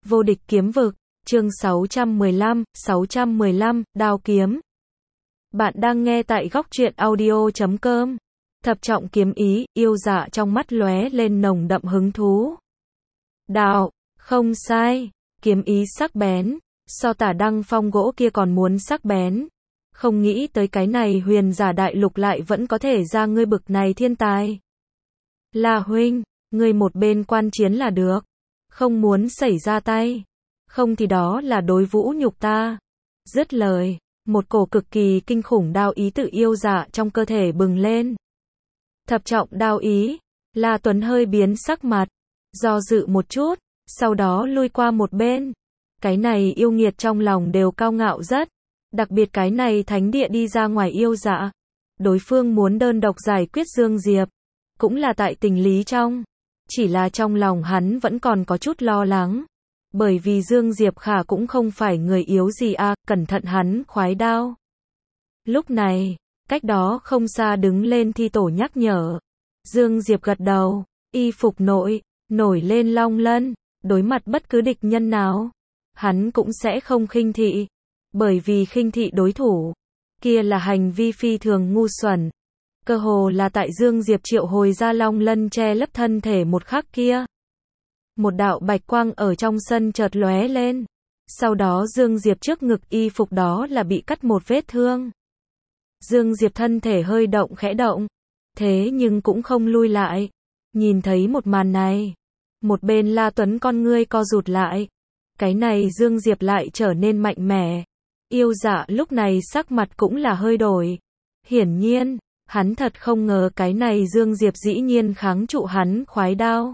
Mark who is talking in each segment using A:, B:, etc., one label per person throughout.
A: Vô địch kiếm vực, chương 615, đao kiếm. Bạn đang nghe tại góc truyện audio.com. Thập trọng kiếm ý, yêu dạ trong mắt lóe lên nồng đậm hứng thú. Đạo, không sai, kiếm ý sắc bén, so Tả Đăng Phong gỗ kia còn muốn sắc bén. Không nghĩ tới cái này huyền giả đại lục lại vẫn có thể ra ngươi bực này thiên tài. Là huynh, ngươi một bên quan chiến là được. Không muốn xảy ra tay. Không thì đó là đối vũ nhục ta. Dứt lời, một cổ cực kỳ kinh khủng đao ý tự yêu dạ trong cơ thể bừng lên. Thập trọng đao ý, La Tuấn hơi biến sắc mặt, do dự một chút, sau đó lui qua một bên. Cái này yêu nghiệt trong lòng đều cao ngạo rất, đặc biệt cái này thánh địa đi ra ngoài yêu dạ. Đối phương muốn đơn độc giải quyết Dương Diệp, cũng là tại tình lý trong. Chỉ là trong lòng hắn vẫn còn có chút lo lắng. Bởi vì Dương Diệp Khả cũng không phải người yếu gì à, cẩn thận hắn khoái đao. Lúc này, cách đó không xa đứng lên thi tổ nhắc nhở. Dương Diệp gật đầu, y phục nổi lên long lân, đối mặt bất cứ địch nhân nào. Hắn cũng sẽ không khinh thị. Bởi vì khinh thị đối thủ, kia là hành vi phi thường ngu xuẩn. Cơ hồ là tại Dương Diệp triệu hồi ra long lân che lấp thân thể một khắc kia. Một đạo bạch quang ở trong sân chợt lóe lên. Sau đó Dương Diệp trước ngực y phục đó là bị cắt một vết thương. Dương Diệp thân thể hơi động khẽ động. Thế nhưng cũng không lui lại. Nhìn thấy một màn này. Một bên La Tuấn con ngươi co rụt lại. Cái này Dương Diệp lại trở nên mạnh mẽ. Yêu dạ lúc này sắc mặt cũng là hơi đổi. Hiển nhiên, hắn thật không ngờ cái này Dương Diệp dĩ nhiên kháng trụ hắn khoái đao.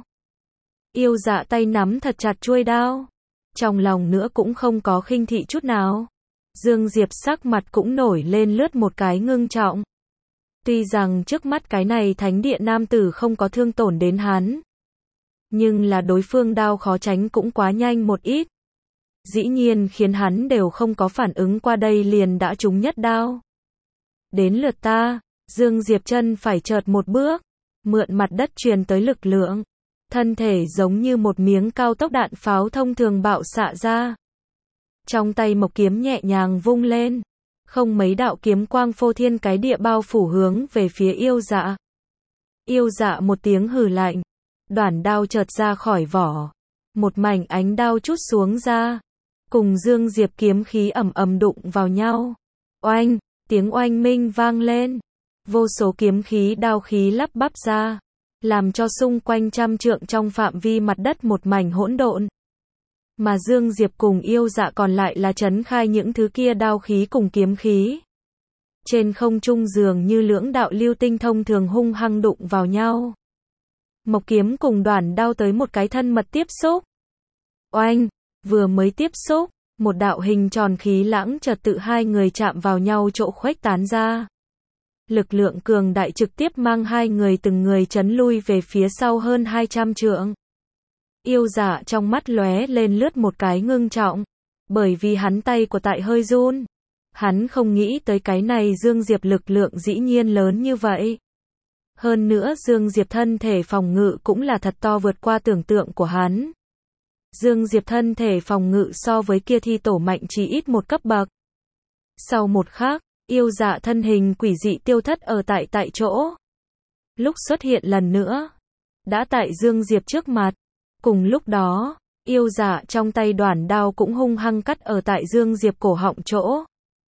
A: Yêu dạ tay nắm thật chặt chuôi đao. Trong lòng nữa cũng không có khinh thị chút nào. Dương Diệp sắc mặt cũng nổi lên lướt một cái ngưng trọng. Tuy rằng trước mắt cái này thánh địa nam tử không có thương tổn đến hắn. Nhưng là đối phương đao khó tránh cũng quá nhanh một ít. Dĩ nhiên khiến hắn đều không có phản ứng qua đây liền đã trúng nhất đao. Đến lượt ta, Dương Diệp chân phải chợt một bước. Mượn mặt đất truyền tới lực lượng. Thân thể giống như một miếng cao tốc đạn pháo thông thường bạo xạ ra. Trong tay mộc kiếm nhẹ nhàng vung lên. Không mấy đạo kiếm quang phô thiên cái địa bao phủ hướng về phía yêu dạ. Yêu dạ một tiếng hừ lạnh. Đoản đao chợt ra khỏi vỏ. Một mảnh ánh đao trút xuống ra. Cùng Dương Diệp kiếm khí ầm ầm đụng vào nhau. Oanh, tiếng oanh minh vang lên. Vô số kiếm khí đao khí lắp bắp ra. Làm cho xung quanh trăm trượng trong phạm vi mặt đất một mảnh hỗn độn. Mà Dương Diệp cùng yêu dạ còn lại là trấn khai những thứ kia đao khí cùng kiếm khí. Trên không trung dường như lưỡng đạo lưu tinh thông thường hung hăng đụng vào nhau. Mộc kiếm cùng đoản đao tới một cái thân mật tiếp xúc. Oanh, vừa mới tiếp xúc, một đạo hình tròn khí lãng chợt tự hai người chạm vào nhau chỗ khuếch tán ra. Lực lượng cường đại trực tiếp mang hai người từng người chấn lui về phía sau hơn 200 trượng. Yêu dạ trong mắt lóe lên lướt một cái ngưng trọng. Bởi vì hắn tay của tại hơi run. Hắn không nghĩ tới cái này Dương Diệp lực lượng dĩ nhiên lớn như vậy. Hơn nữa Dương Diệp thân thể phòng ngự cũng là thật to vượt qua tưởng tượng của hắn. Dương Diệp thân thể phòng ngự so với kia thi tổ mạnh chỉ ít một cấp bậc. Sau một khắc, yêu dạ thân hình quỷ dị tiêu thất ở tại chỗ. Lúc xuất hiện lần nữa, đã tại Dương Diệp trước mặt. Cùng lúc đó, yêu dạ trong tay đoản đao cũng hung hăng cắt ở tại Dương Diệp cổ họng chỗ.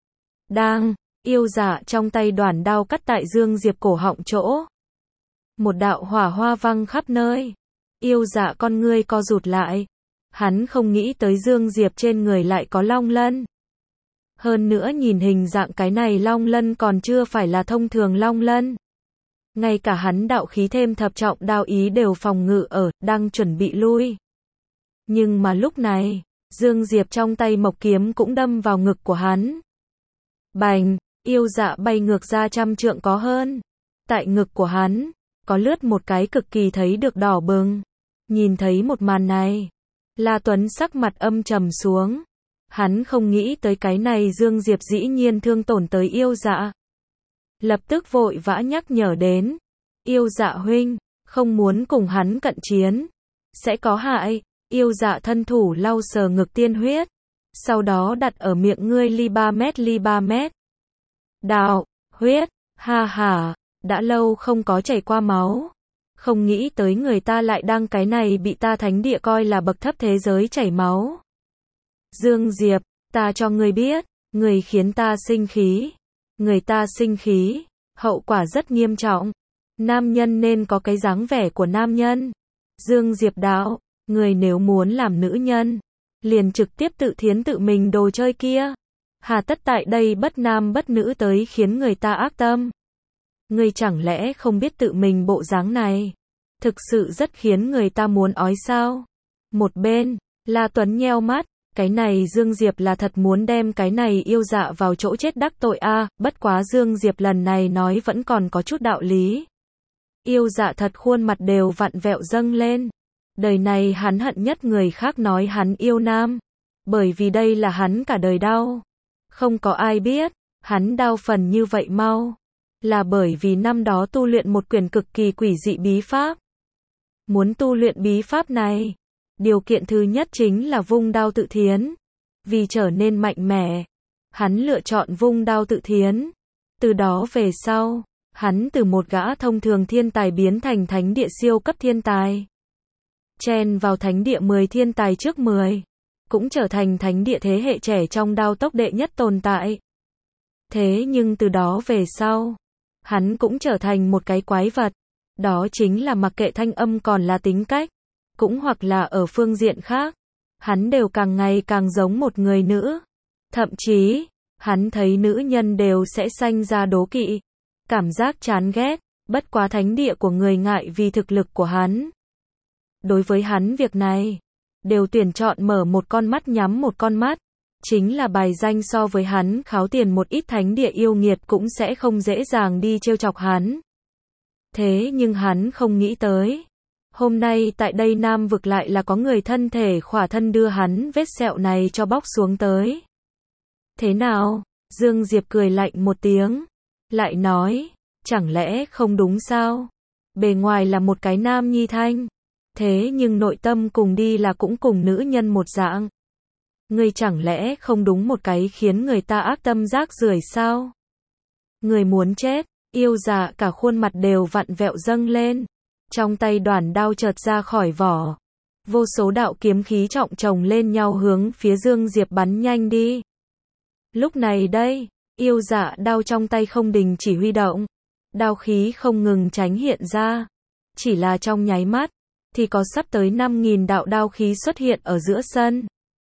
A: Đang, yêu dạ trong tay đoản đao cắt tại Dương Diệp cổ họng chỗ. Một đạo hỏa hoa văng khắp nơi. Yêu dạ con ngươi co rụt lại. Hắn không nghĩ tới Dương Diệp trên người lại có long lân. Hơn nữa nhìn hình dạng cái này long lân còn chưa phải là thông thường long lân. Ngay cả hắn đạo khí thêm thập trọng đao ý đều phòng ngự ở, đang chuẩn bị lui. Nhưng mà lúc này, Dương Diệp trong tay mộc kiếm cũng đâm vào ngực của hắn. Bành, yêu dạ bay ngược ra trăm trượng có hơn. Tại ngực của hắn, có lướt một cái cực kỳ thấy được đỏ bừng. Nhìn thấy một màn này, La Tuấn sắc mặt âm trầm xuống. Hắn không nghĩ tới cái này Dương Diệp dĩ nhiên thương tổn tới yêu dạ. Lập tức vội vã nhắc nhở đến. Yêu dạ huynh, không muốn cùng hắn cận chiến. Sẽ có hại. Yêu dạ thân thủ lau sờ ngực tiên huyết. Sau đó đặt ở miệng ngươi ly 3 mét. Đạo, huyết, ha ha, đã lâu không có chảy qua máu. Không nghĩ tới người ta lại đang cái này bị ta thánh địa coi là bậc thấp thế giới chảy máu. Dương Diệp, ta cho ngươi biết, người khiến ta sinh khí. Người ta sinh khí, hậu quả rất nghiêm trọng. Nam nhân nên có cái dáng vẻ của nam nhân. Dương Diệp đạo, người nếu muốn làm nữ nhân, liền trực tiếp tự thiến tự mình đồ chơi kia. Hà tất tại đây bất nam bất nữ tới khiến người ta ác tâm. Ngươi chẳng lẽ không biết tự mình bộ dáng này thực sự rất khiến người ta muốn ói sao? Một bên, La Tuấn nheo mắt, cái này Dương Diệp là thật muốn đem cái này yêu dạ vào chỗ chết đắc tội a, bất quá Dương Diệp lần này nói vẫn còn có chút đạo lý. Yêu dạ thật khuôn mặt đều vặn vẹo dâng lên. Đời này hắn hận nhất người khác nói hắn yêu nam, bởi vì đây là hắn cả đời đau. Không có ai biết, hắn đau phần như vậy mau, là bởi vì năm đó tu luyện một quyển cực kỳ quỷ dị bí pháp. Muốn tu luyện bí pháp này, điều kiện thứ nhất chính là vung đao tự thiến. Vì trở nên mạnh mẽ, hắn lựa chọn vung đao tự thiến. Từ đó về sau, hắn từ một gã thông thường thiên tài biến thành thánh địa siêu cấp thiên tài. Chen vào thánh địa 10 thiên tài trước 10. Cũng trở thành thánh địa thế hệ trẻ trong đao tốc đệ nhất tồn tại. Thế nhưng từ đó về sau, hắn cũng trở thành một cái quái vật. Đó chính là mặc kệ thanh âm còn là tính cách, cũng hoặc là ở phương diện khác, hắn đều càng ngày càng giống một người nữ. Thậm chí, hắn thấy nữ nhân đều sẽ sanh ra đố kỵ, cảm giác chán ghét, bất quá thánh địa của người ngại vì thực lực của hắn. Đối với hắn việc này, đều tuyển chọn mở một con mắt nhắm một con mắt, chính là bài danh so với hắn kháo tiền một ít thánh địa yêu nghiệt cũng sẽ không dễ dàng đi trêu chọc hắn. Thế nhưng hắn không nghĩ tới, hôm nay tại đây Nam vực lại là có người thân thể khỏa thân đưa hắn vết sẹo này cho bóc xuống tới. Thế nào? Dương Diệp cười lạnh một tiếng, lại nói, chẳng lẽ không đúng sao? Bề ngoài là một cái nam nhi thanh, thế nhưng nội tâm cùng đi là cũng cùng nữ nhân một dạng. Ngươi chẳng lẽ không đúng một cái khiến người ta ác tâm rác rưởi sao? Người muốn chết, yêu dạ cả khuôn mặt đều vặn vẹo dâng lên. Trong tay đoản đao chợt ra khỏi vỏ. Vô số đạo kiếm khí trọng chồng lên nhau hướng phía Dương Diệp bắn nhanh đi. Lúc này đây, yêu dạ đao trong tay không đình chỉ huy động. Đao khí không ngừng tránh hiện ra. Chỉ là trong nháy mắt, thì có sắp tới 5.000 đạo đao khí xuất hiện ở giữa sân.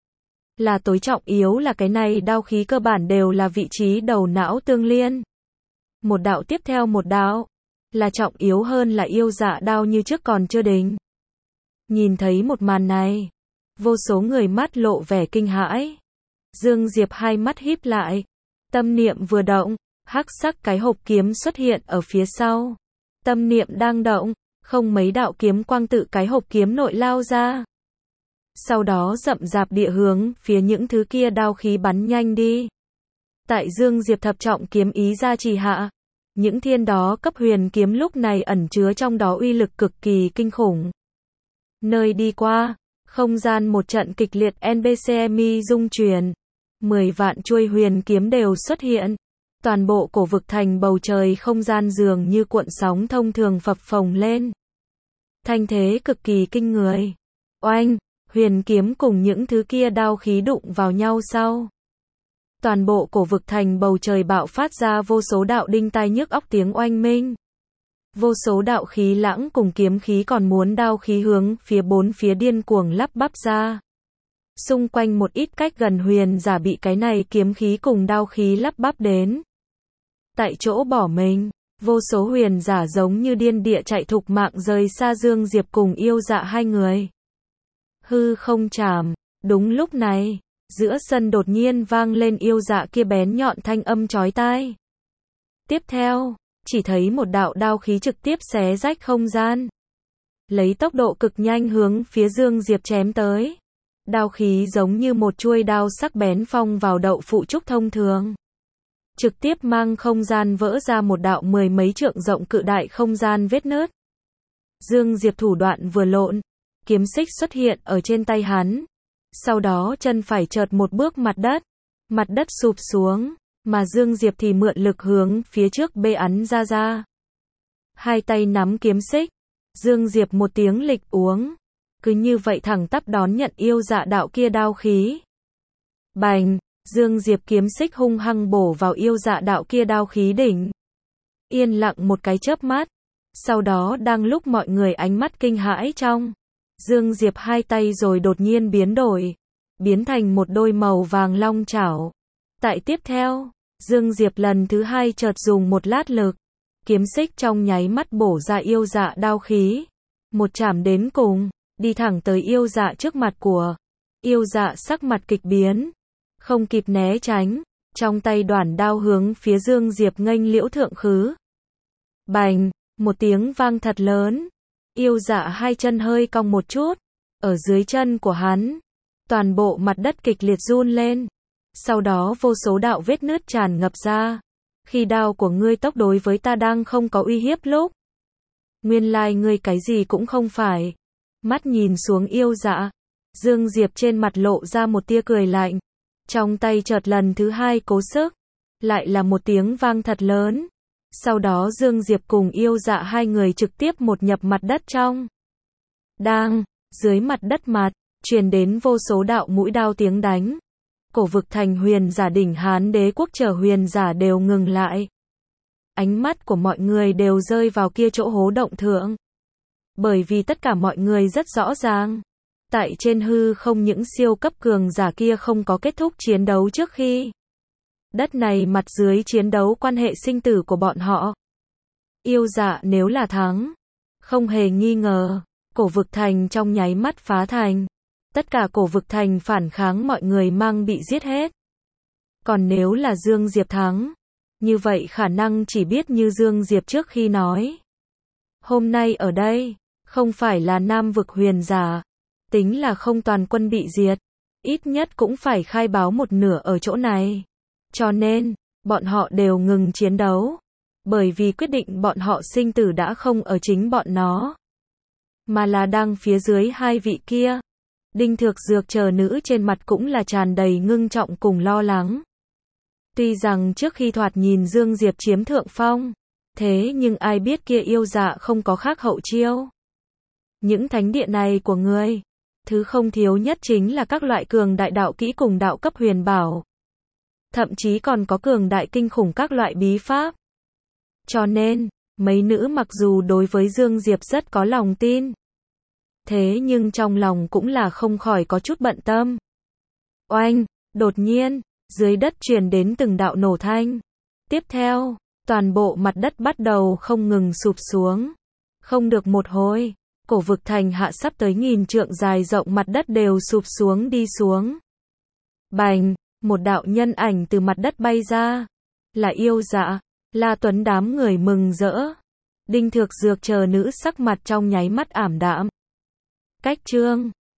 A: Là tối trọng yếu là cái này đao khí cơ bản đều là vị trí đầu não tương liên. Một đạo tiếp theo một đạo, là trọng yếu hơn là yêu dạ đao như trước còn chưa đỉnh. Nhìn thấy một màn này, vô số người mắt lộ vẻ kinh hãi. Dương Diệp hai mắt híp lại, tâm niệm vừa động, hắc sắc cái hộp kiếm xuất hiện ở phía sau. Tâm niệm đang động, không mấy đạo kiếm quang tự cái hộp kiếm nội lao ra. Sau đó rậm rạp địa hướng phía những thứ kia đao khí bắn nhanh đi. Tại Dương Diệp thập trọng kiếm ý gia trì hạ, những thiên đó cấp huyền kiếm lúc này ẩn chứa trong đó uy lực cực kỳ kinh khủng. Nơi đi qua, không gian một trận kịch liệt NBCMI rung chuyển. 10 vạn chuôi huyền kiếm đều xuất hiện. Toàn bộ cổ vực thành bầu trời không gian dường như cuộn sóng thông thường phập phồng lên. Thanh thế cực kỳ kinh người. Oanh, huyền kiếm cùng những thứ kia đao khí đụng vào nhau sau. Toàn bộ cổ vực thành bầu trời bạo phát ra vô số đạo đinh tai nhức óc tiếng oanh minh. Vô số đạo khí lãng cùng kiếm khí còn muốn đao khí hướng phía bốn phía điên cuồng lắp bắp ra. Xung quanh một ít cách gần huyền giả bị cái này kiếm khí cùng đao khí lắp bắp đến. Tại chỗ bỏ mình, vô số huyền giả giống như điên địa chạy thục mạng rời xa Dương Diệp cùng yêu dạ hai người. Hư không chạm, đúng lúc này, giữa sân đột nhiên vang lên yêu dạ kia bén nhọn thanh âm chói tai. Tiếp theo, chỉ thấy một đạo đao khí trực tiếp xé rách không gian. Lấy tốc độ cực nhanh hướng phía Dương Diệp chém tới. Đao khí giống như một chuôi đao sắc bén phong vào đậu phụ trúc thông thường. Trực tiếp mang không gian vỡ ra một đạo 10 mấy trượng rộng cự đại không gian vết nứt. Dương Diệp thủ đoạn vừa lộn, kiếm xích xuất hiện ở trên tay hắn. Sau đó chân phải chợt một bước mặt đất sụp xuống, mà Dương Diệp thì mượn lực hướng phía trước bê ắn ra. Hai tay nắm kiếm xích, Dương Diệp một tiếng lịch uống, cứ như vậy thẳng tắp đón nhận yêu dạ đạo kia đao khí. Bành, Dương Diệp kiếm xích hung hăng bổ vào yêu dạ đạo kia đao khí đỉnh. Yên lặng một cái chớp mắt, sau đó đang lúc mọi người ánh mắt kinh hãi trong, Dương Diệp hai tay rồi đột nhiên biến đổi, biến thành một đôi màu vàng long chảo. Tại tiếp theo, Dương Diệp lần thứ hai chợt dùng một lát lực, kiếm xích trong nháy mắt bổ ra yêu dạ đao khí, một chảm đến cùng, đi thẳng tới yêu dạ trước mặt của. Yêu dạ sắc mặt kịch biến, không kịp né tránh, trong tay đoản đao hướng phía Dương Diệp nghênh liễu thượng khứ. Bành, một tiếng vang thật lớn, yêu dạ hai chân hơi cong một chút, ở dưới chân của hắn, toàn bộ mặt đất kịch liệt run lên, sau đó vô số đạo vết nứt tràn ngập ra. Khi đao của ngươi tốc đối với ta đang không có uy hiếp lúc, nguyên lai ngươi cái gì cũng không phải. Mắt nhìn xuống yêu dạ, Dương Diệp trên mặt lộ ra một tia cười lạnh, trong tay chợt lần thứ hai cố sức, lại là một tiếng vang thật lớn. Sau đó Dương Diệp cùng yêu dạ hai người trực tiếp một nhập mặt đất trong. Đang, dưới mặt đất mặt, truyền đến vô số đạo mũi đao tiếng đánh. Cổ vực thành huyền giả đỉnh Hán Đế quốc chờ huyền giả đều ngừng lại. Ánh mắt của mọi người đều rơi vào kia chỗ hố động thượng. Bởi vì tất cả mọi người rất rõ ràng, tại trên hư không những siêu cấp cường giả kia không có kết thúc chiến đấu trước khi. Đất này mặt dưới chiến đấu quan hệ sinh tử của bọn họ. Yêu dạ nếu là thắng, không hề nghi ngờ, cổ vực thành trong nháy mắt phá thành. Tất cả cổ vực thành phản kháng mọi người mang bị giết hết. Còn nếu là Dương Diệp thắng, như vậy khả năng chỉ biết như Dương Diệp trước khi nói. Hôm nay ở đây, không phải là Nam vực huyền giả, tính là không toàn quân bị diệt, ít nhất cũng phải khai báo một nửa ở chỗ này. Cho nên, bọn họ đều ngừng chiến đấu, bởi vì quyết định bọn họ sinh tử đã không ở chính bọn nó, mà là đang phía dưới hai vị kia. Đinh Thược Dược chờ nữ trên mặt cũng là tràn đầy ngưng trọng cùng lo lắng. Tuy rằng trước khi thoạt nhìn Dương Diệp chiếm thượng phong, thế nhưng ai biết kia yêu dạ không có khác hậu chiêu. Những thánh địa này của ngươi, thứ không thiếu nhất chính là các loại cường đại đạo kỹ cùng đạo cấp huyền bảo. Thậm chí còn có cường đại kinh khủng các loại bí pháp. Cho nên, mấy nữ mặc dù đối với Dương Diệp rất có lòng tin, thế nhưng trong lòng cũng là không khỏi có chút bận tâm. Oanh, đột nhiên, dưới đất truyền đến từng đạo nổ thanh. Tiếp theo, toàn bộ mặt đất bắt đầu không ngừng sụp xuống. Không được một hồi, cổ vực thành hạ sắp tới 1000 trượng dài rộng mặt đất đều sụp xuống đi xuống. Bành, một đạo nhân ảnh từ mặt đất bay ra. Là yêu dạ, La Tuấn đám người mừng rỡ. Đinh Thược Dược chờ nữ sắc mặt trong nháy mắt ảm đạm. Cách chương